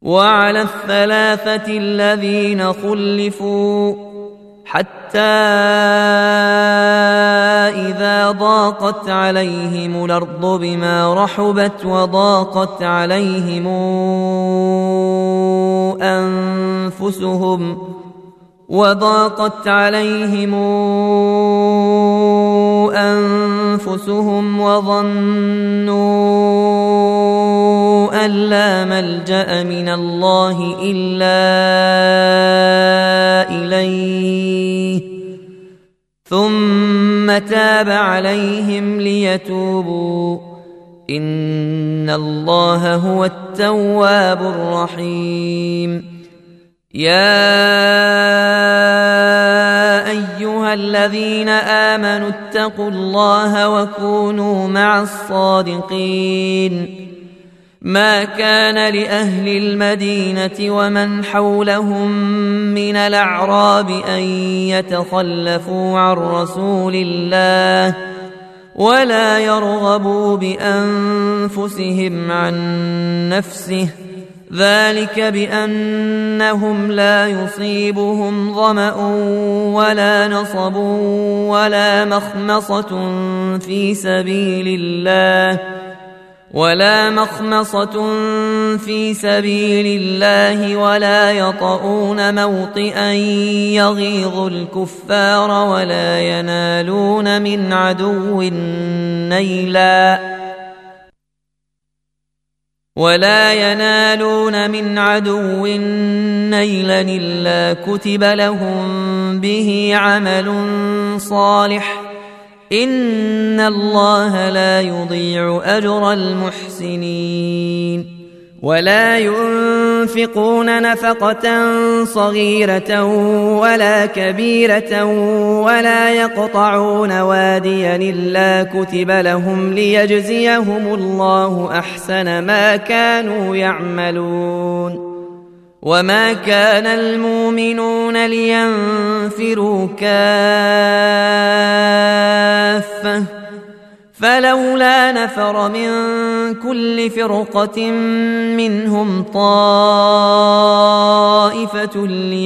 وعلى الثلاثة الذين خلفوا حتى إذا ضاقت عليهم الأرض بما رحبت وضاقت عليهم أنفسهم وظنوا أن لا ملجأ من الله إلا إليه ثم تاب عليهم ليتوبوا إن الله هو التواب الرحيم. يا أيها الذين آمنوا اتقوا الله وكونوا مع الصادقين. ما كان لأهل المدينة ومن حولهم من الأعراب أن يتخلفوا عن رسول الله ولا يرغبوا بأنفسهم عن نفسه، ذلك بأنهم لا يصيبهم ظمأ ولا نصب ولا مخمصة في سبيل الله ولا يطؤون موطئا يغيظ الكفار ولا ينالون من عدو نيلا إلا كتب لهم به عمل صالح إن الله لا يضيع أجر المحسنين. ولا ينفقون نفقة صغيرة ولا كبيرة ولا يقطعون واديا إلا كتب لهم ليجزيهم الله أحسن ما كانوا يعملون. وما كان المؤمنون لينفروا كافة فلولا نفر من كل فرقة منهم طائفة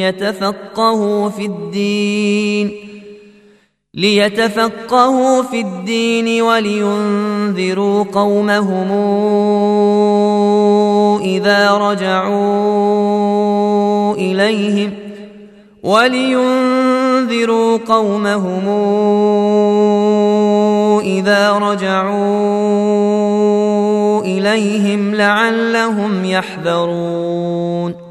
ليتفقهوا في الدين ولينذروا قومهم إذا رجعوا إليهم لعلهم يحذرون.